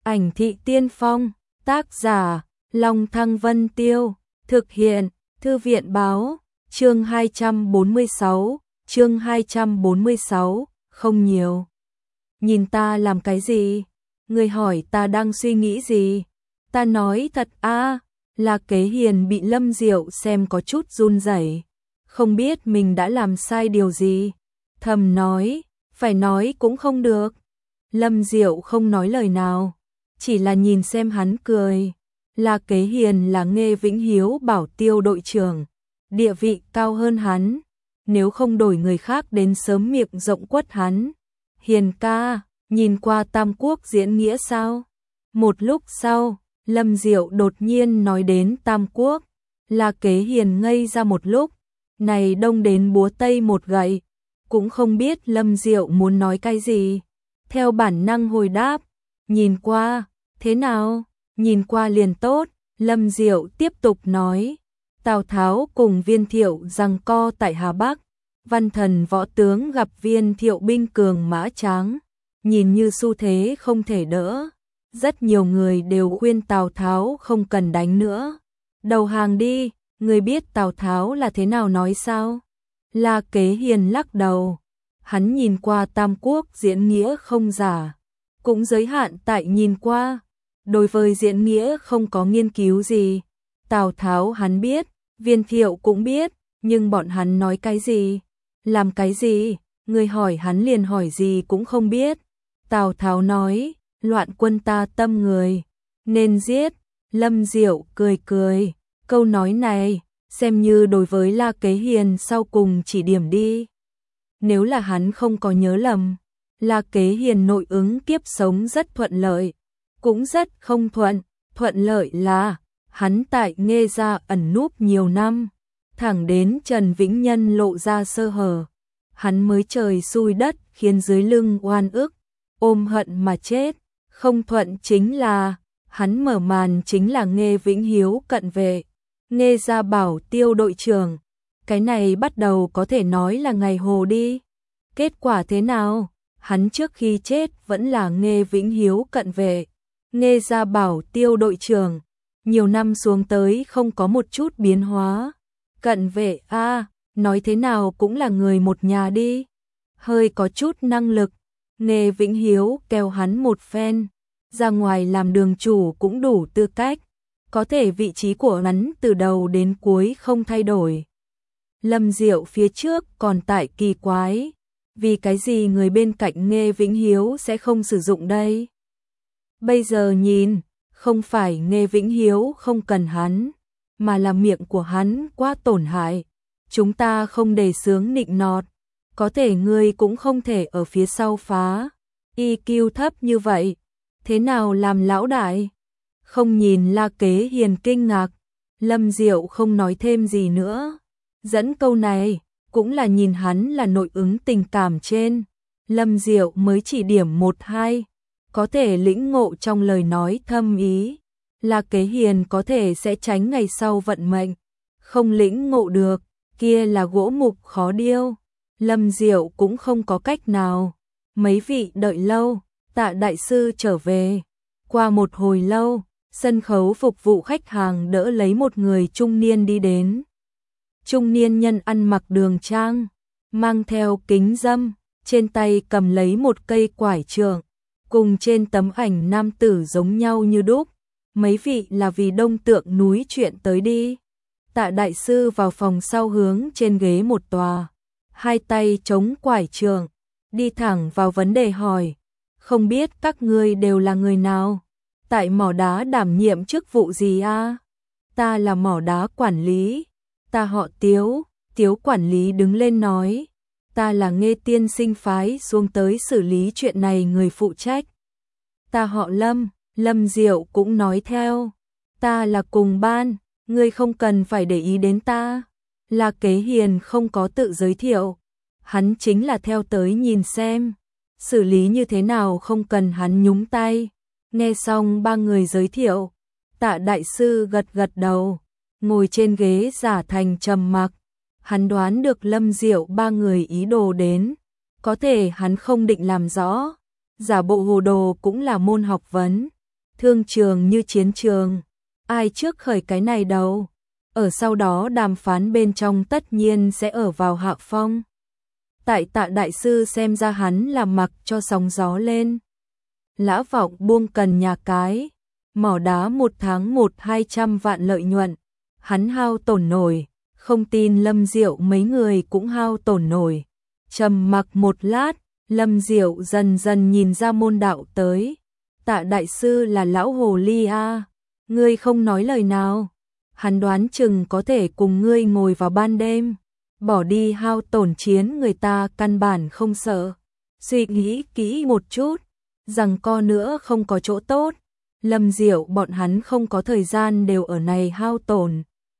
Ảnh thị tiên phong, tác giả, Long Thăng Vân Tiêu, thực hiện, Thư viện báo, chương 246, không nhiều. Nhìn ta làm cái gì? Người hỏi ta đang suy nghĩ gì? Ta nói thật là Kế Hiền bị Lâm Diệu xem có chút run rẩy, không biết mình đã làm sai điều gì. Thầm nói, phải nói cũng không được. Lâm Diệu không nói lời nào, chỉ là nhìn xem hắn cười. Là Kế Hiền là Nghê Vĩnh Hiếu bảo tiêu đội trưởng, địa vị cao hơn hắn, nếu không đổi người khác đến sớm miệng rộng quất hắn. Hiền ca, nhìn qua Tam Quốc diễn nghĩa sao? Một lúc sau, Lâm Diệu đột nhiên nói đến Tam Quốc, là Kế Hiền ngây ra một lúc, này đông đến búa tây một gậy, cũng không biết Lâm Diệu muốn nói cái gì. Theo bản năng hồi đáp, nhìn qua, thế nào? Nhìn qua liền tốt. Lâm Diệu tiếp tục nói, Tào Tháo cùng Viên Thiệu giằng co tại Hà Bắc, văn thần võ tướng gặp Viên Thiệu binh cường mã tráng, nhìn như xu thế không thể đỡ. Rất nhiều người đều khuyên Tào Tháo không cần đánh nữa, đầu hàng đi. Người biết Tào Tháo là thế nào nói sao? Là Kế Hiền lắc đầu, hắn nhìn qua Tam Quốc diễn nghĩa không giả, cũng giới hạn tại nhìn qua. Đối với diễn nghĩa không có nghiên cứu gì. Tào Tháo hắn biết, Viên Thiệu cũng biết, nhưng bọn hắn nói cái gì, làm cái gì, người hỏi hắn liền hỏi gì cũng không biết. Tào Tháo nói, loạn quân ta tâm người, nên giết. Lâm Diệu cười cười, câu nói này, xem như đối với La Kế Hiền sau cùng chỉ điểm đi. Nếu là hắn không có nhớ lầm, La Kế Hiền nội ứng kiếp sống rất thuận lợi, cũng rất không thuận. Thuận lợi là hắn tại Nghê gia ẩn núp nhiều năm, thẳng đến Trần Vĩnh Nhân lộ ra sơ hở, hắn mới trời xui đất khiến dưới lưng oan ức, ôm hận mà chết. Không thuận chính là hắn mở màn chính là Nghê Vĩnh Hiếu cận vệ, Nghê gia bảo tiêu đội trưởng. Cái này bắt đầu có thể nói là ngày hồ đi. Kết quả thế nào? Hắn trước khi chết vẫn là Nghê Vĩnh Hiếu cận vệ, Nghê gia bảo tiêu đội trưởng, nhiều năm xuống tới không có một chút biến hóa. Cận vệ nói thế nào cũng là người một nhà đi, hơi có chút năng lực. Nghê Vĩnh Hiếu kéo hắn một phen, ra ngoài làm đường chủ cũng đủ tư cách, có thể vị trí của hắn từ đầu đến cuối không thay đổi. Lâm Diệu phía trước còn tại kỳ quái, vì cái gì người bên cạnh Nghê Vĩnh Hiếu sẽ không sử dụng đây? Bây giờ nhìn, không phải Nghê Vĩnh Hiếu không cần hắn, mà là miệng của hắn quá tổn hại. Chúng ta không đề xướng nịnh nọt, có thể ngươi cũng không thể ở phía sau phá. EQ thấp như vậy, thế nào làm lão đại? Không nhìn La Kế Hiền kinh ngạc, Lâm Diệu không nói thêm gì nữa. Dẫn câu này, cũng là nhìn hắn là nội ứng tình cảm trên. Lâm Diệu mới chỉ điểm 1-2. Có thể lĩnh ngộ trong lời nói thâm ý, là Kế Hiền có thể sẽ tránh ngày sau vận mệnh. Không lĩnh ngộ được, kia là gỗ mục khó điêu. Lâm Diệu cũng không có cách nào. Mấy vị đợi lâu, Tạ đại sư trở về. Qua một hồi lâu, sân khấu phục vụ khách hàng đỡ lấy một người trung niên đi đến. Trung niên nhân ăn mặc đường trang, mang theo kính dâm, trên tay cầm lấy một cây quải trượng, cùng trên tấm ảnh nam tử giống nhau như đúc. Mấy vị là vì Đông Tượng núi chuyện tới đi. Tạ đại sư vào phòng sau hướng trên ghế một tòa, hai tay chống quải trượng, đi thẳng vào vấn đề hỏi, không biết các ngươi đều là người nào, tại mỏ đá đảm nhiệm chức vụ gì a? Ta là mỏ đá quản lý, ta họ Tiếu. Tiếu quản lý đứng lên nói, ta là Nghê tiên sinh phái xuống tới xử lý chuyện này người phụ trách. Ta họ Lâm. Lâm Diệu cũng nói theo, ta là cùng ban, ngươi không cần phải để ý đến ta. Là Kế Hiền không có tự giới thiệu, hắn chính là theo tới nhìn xem, xử lý như thế nào không cần hắn nhúng tay. Nghe xong ba người giới thiệu, Tạ đại sư gật gật đầu, ngồi trên ghế giả thành trầm mặc. Hắn đoán được Lâm Diệu ba người ý đồ đến, có thể hắn không định làm rõ, giả bộ hồ đồ cũng là môn học vấn. thương trường như chiến trường, ai trước khởi cái này đâu. Ở sau đó đàm phán bên trong tất nhiên sẽ ở vào hạ phong. Tại Tạ đại sư xem ra hắn là mặc cho sóng gió lên. Lã Vọng buông cần nhà cái, mỏ đá 1 tháng 1-200 vạn lợi nhuận, hắn hao tổn nổi, không tin Lâm Diệu mấy người cũng hao tổn nổi. Trầm mặc một lát, Lâm Diệu dần dần nhìn ra môn đạo tới. Tạ đại sư là lão hồ ly a, ngươi không nói lời nào. Hắn đoán chừng có thể cùng ngươi ngồi vào ban đêm, bỏ đi hao tổn chiến người ta căn bản không sợ. Suy nghĩ kỹ một chút, rằng co nữa không có chỗ tốt. Lâm Diệu bọn hắn không có thời gian đều ở này hao tổn.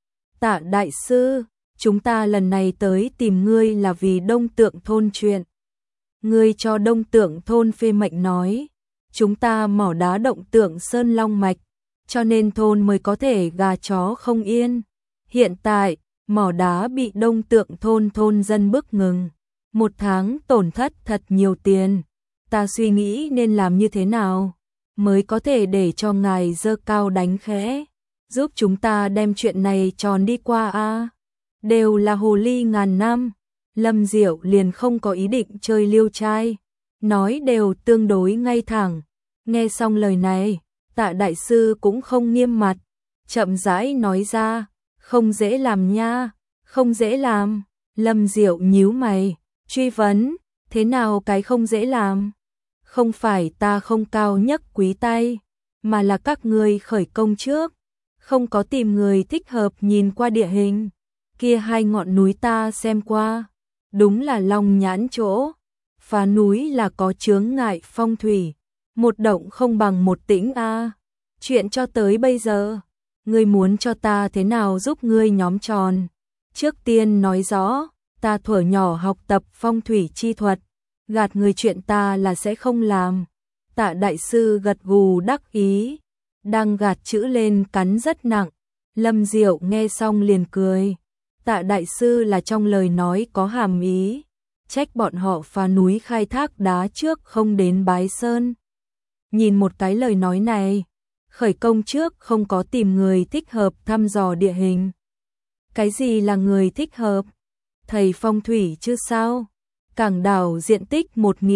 Tạ đại sư, chúng ta lần này tới tìm ngươi là vì Đông Tượng thôn chuyện. Ngươi cho Đông Tượng thôn phê mệnh nói, chúng ta mỏ đá động Tượng Sơn Long Mạch, cho nên thôn mới có thể gà chó không yên. Hiện tại, mỏ đá bị Đông Tượng thôn dân bức ngừng. 1 tháng tổn thất thật nhiều tiền. Ta suy nghĩ nên làm như thế nào mới có thể để cho ngài giơ cao đánh khẽ, giúp chúng ta đem chuyện này tròn đi qua a. Đều là hồ ly ngàn năm. Lâm Diệu liền không có ý định chơi liêu trai, nói đều tương đối ngay thẳng. Nghe xong lời này, Tạ đại sư cũng không nghiêm mặt, chậm rãi nói ra, không dễ làm nha, không dễ làm. Lâm Diệu nhíu mày, truy vấn, thế nào cái không dễ làm? Không phải ta không cao nhất quý tay, mà là các ngươi khởi công trước, không có tìm người thích hợp nhìn qua địa hình. Kia 2 ngọn núi ta xem qua, đúng là long nhãn chỗ. Phá núi là có chướng ngại phong thủy, một động không bằng một tĩnh a. Chuyện cho tới bây giờ, ngươi muốn cho ta thế nào giúp ngươi nhóm tròn? Trước tiên nói rõ, ta thuở nhỏ học tập phong thủy chi thuật, gạt người chuyện ta là sẽ không làm. Tạ đại sư gật gù đắc ý, đang gạt chữ lên cắn rất nặng. Lâm Diệu nghe xong liền cười. Tạ đại sư là trong lời nói có hàm ý, trách bọn họ phá núi khai thác đá trước không đến Bái Sơn. Nhìn một cái lời nói này, khởi công trước không có tìm người thích hợp thăm dò địa hình. Cái gì là người thích hợp? Thầy phong thủy chứ sao? Cảng đảo diện tích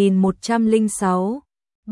1106,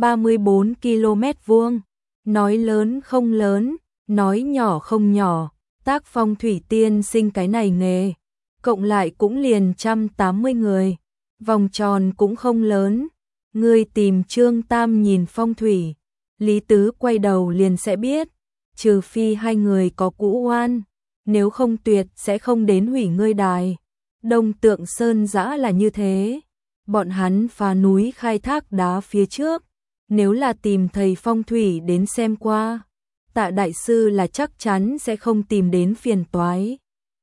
34 km vuông, nói lớn không lớn, nói nhỏ không nhỏ. Tác phong thủy tiên sinh cái này nghề, cộng lại cũng liền 180 người, vòng tròn cũng không lớn. Ngươi tìm Trương Tam nhìn phong thủy, Lý Tứ quay đầu liền sẽ biết, trừ phi 2 người có cũ oan, nếu không tuyệt sẽ không đến hủy ngươi đài. Đông Tượng Sơn Dã là như thế, bọn hắn phá núi khai thác đá phía trước, nếu là tìm thầy phong thủy đến xem qua, Tạ đại sư là chắc chắn sẽ không tìm đến phiền toái.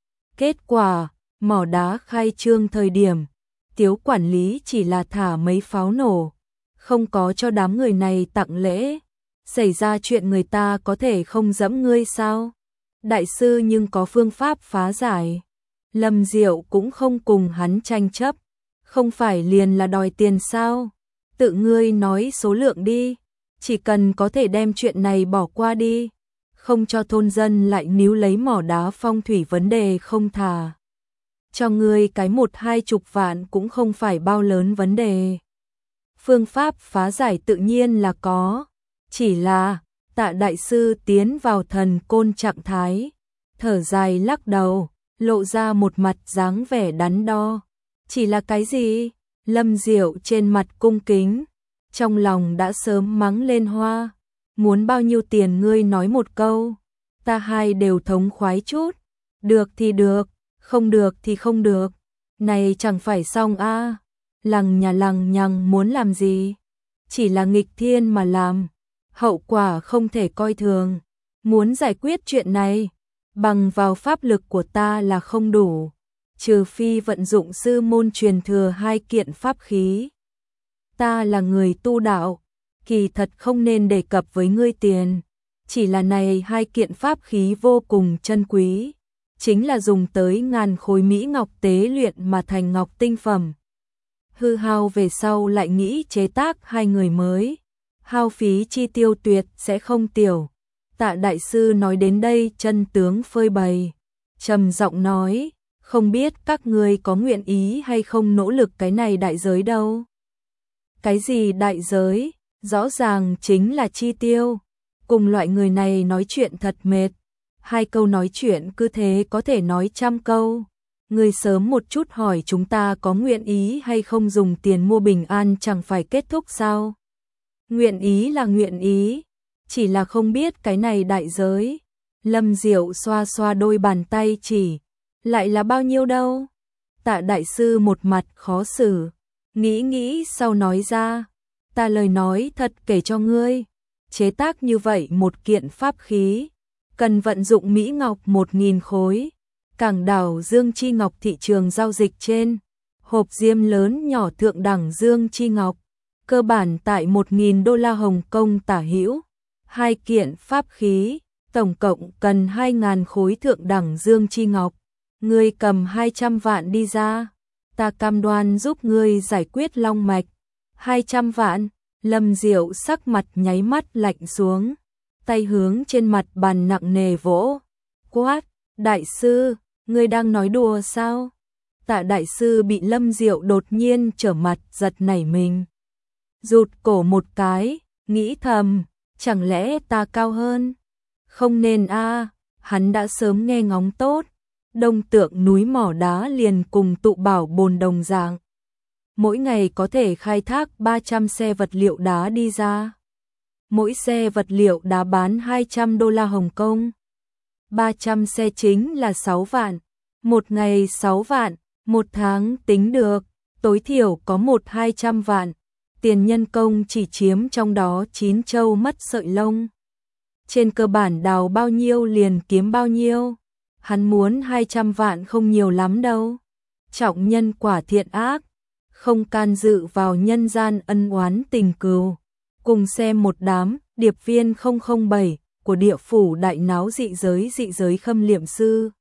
Kết quả, mỏ đá khai trương thời điểm, Tiếu quản lý chỉ là thả mấy pháo nổ, không có cho đám người này tặng lễ. Xảy ra chuyện người ta có thể không dẫm ngươi sao? Đại sư nhưng có phương pháp phá giải. Lâm Diệu cũng không cùng hắn tranh chấp, không phải liền là đòi tiền sao? Tự ngươi nói số lượng đi. Chỉ cần có thể đem chuyện này bỏ qua đi, không cho thôn dân lại níu lấy mỏ đá phong thủy vấn đề không thà. Cho ngươi cái 1-20 vạn cũng không phải bao lớn vấn đề. Phương pháp phá giải tự nhiên là có, chỉ là Tạ đại sư tiến vào thần côn trạng thái, thở dài lắc đầu, lộ ra một mặt dáng vẻ đắn đo. Chỉ là cái gì? Lâm Diệu trên mặt cung kính, trong lòng đã sớm mắng lên hoa. Muốn bao nhiêu tiền ngươi nói một câu, ta hai đều thống khoái chút. Được thì được, không được thì không được. Này chẳng phải xong a? Lằng nhằng muốn làm gì? Chỉ là nghịch thiên mà làm, hậu quả không thể coi thường. Muốn giải quyết chuyện này, bằng vào pháp lực của ta là không đủ, trừ phi vận dụng sư môn truyền thừa 2 kiện pháp khí. Ta là người tu đạo, kỳ thật không nên đề cập với ngươi tiền, chỉ là này 2 kiện pháp khí vô cùng chân quý, chính là dùng tới ngàn khối mỹ ngọc tế luyện mà thành ngọc tinh phẩm. Hư hao về sau lại nghĩ chế tác 2 người mới. hao phí chi tiêu tuyệt sẽ không tiểu. Tạ đại sư nói đến đây chân tướng phơi bày, trầm giọng nói, không biết các ngươi có nguyện ý hay không nỗ lực cái này đại giới đâu. Cái gì đại giới? Rõ ràng chính là chi tiêu. Cùng loại người này nói chuyện thật mệt. 2 câu nói chuyện cứ thế có thể nói 100 câu. Người sớm một chút hỏi chúng ta có nguyện ý hay không dùng tiền mua bình an chẳng phải kết thúc sao? Nguyện ý là nguyện ý, chỉ là không biết cái này đại giới. Lâm Diệu xoa xoa đôi bàn tay chỉ, lại là bao nhiêu đâu? Tạ đại sư một mặt khó xử, nghĩ sau nói ra, ta lời nói thật kể cho ngươi, chế tác như vậy một kiện pháp khí, cần vận dụng mỹ ngọc 1000 khối. Cảng đảo Dương Chi Ngọc thị trường giao dịch trên, hộp diêm lớn nhỏ thượng đẳng Dương Chi Ngọc, cơ bản tại 1000 đô la Hồng Kông tả hữu. 2 kiện pháp khí, tổng cộng cần 2000 khối thượng đẳng Dương Chi Ngọc. Ngươi cầm 200 vạn đi ra, ta cam đoan giúp ngươi giải quyết long mạch. 200 vạn, Lâm Diệu sắc mặt nháy mắt lạnh xuống, tay hướng trên mặt bàn nặng nề vỗ, quát, đại sư, ngươi đang nói đùa sao? Tạ đại sư bị Lâm Diệu đột nhiên trở mặt giật nảy mình. Rụt cổ một cái, nghĩ thầm, chẳng lẽ ta cao hơn? Không nên a, hắn đã sớm nghe ngóng tốt. Đông Tượng núi mỏ đá liền cùng tụ bảo bồn đồng dạng. Mỗi ngày có thể khai thác 300 xe vật liệu đá đi ra. Mỗi xe vật liệu đá bán 200 đô la Hồng Kông. 300 xe chính là 6 vạn. Một ngày 6 vạn, một tháng tính được, tối thiểu có 1-200 vạn. Tiền nhân công chỉ chiếm trong đó 9 châu mất sợi lông. Trên cơ bản đào bao nhiêu liền kiếm bao nhiêu. Hắn muốn 200 vạn không nhiều lắm đâu. Trọng nhân quả thiện ác, không can dự vào nhân gian ân oán tình cừu. Cùng xem một đám điệp viên 007 của địa phủ đại náo dị giới khâm liệm sư.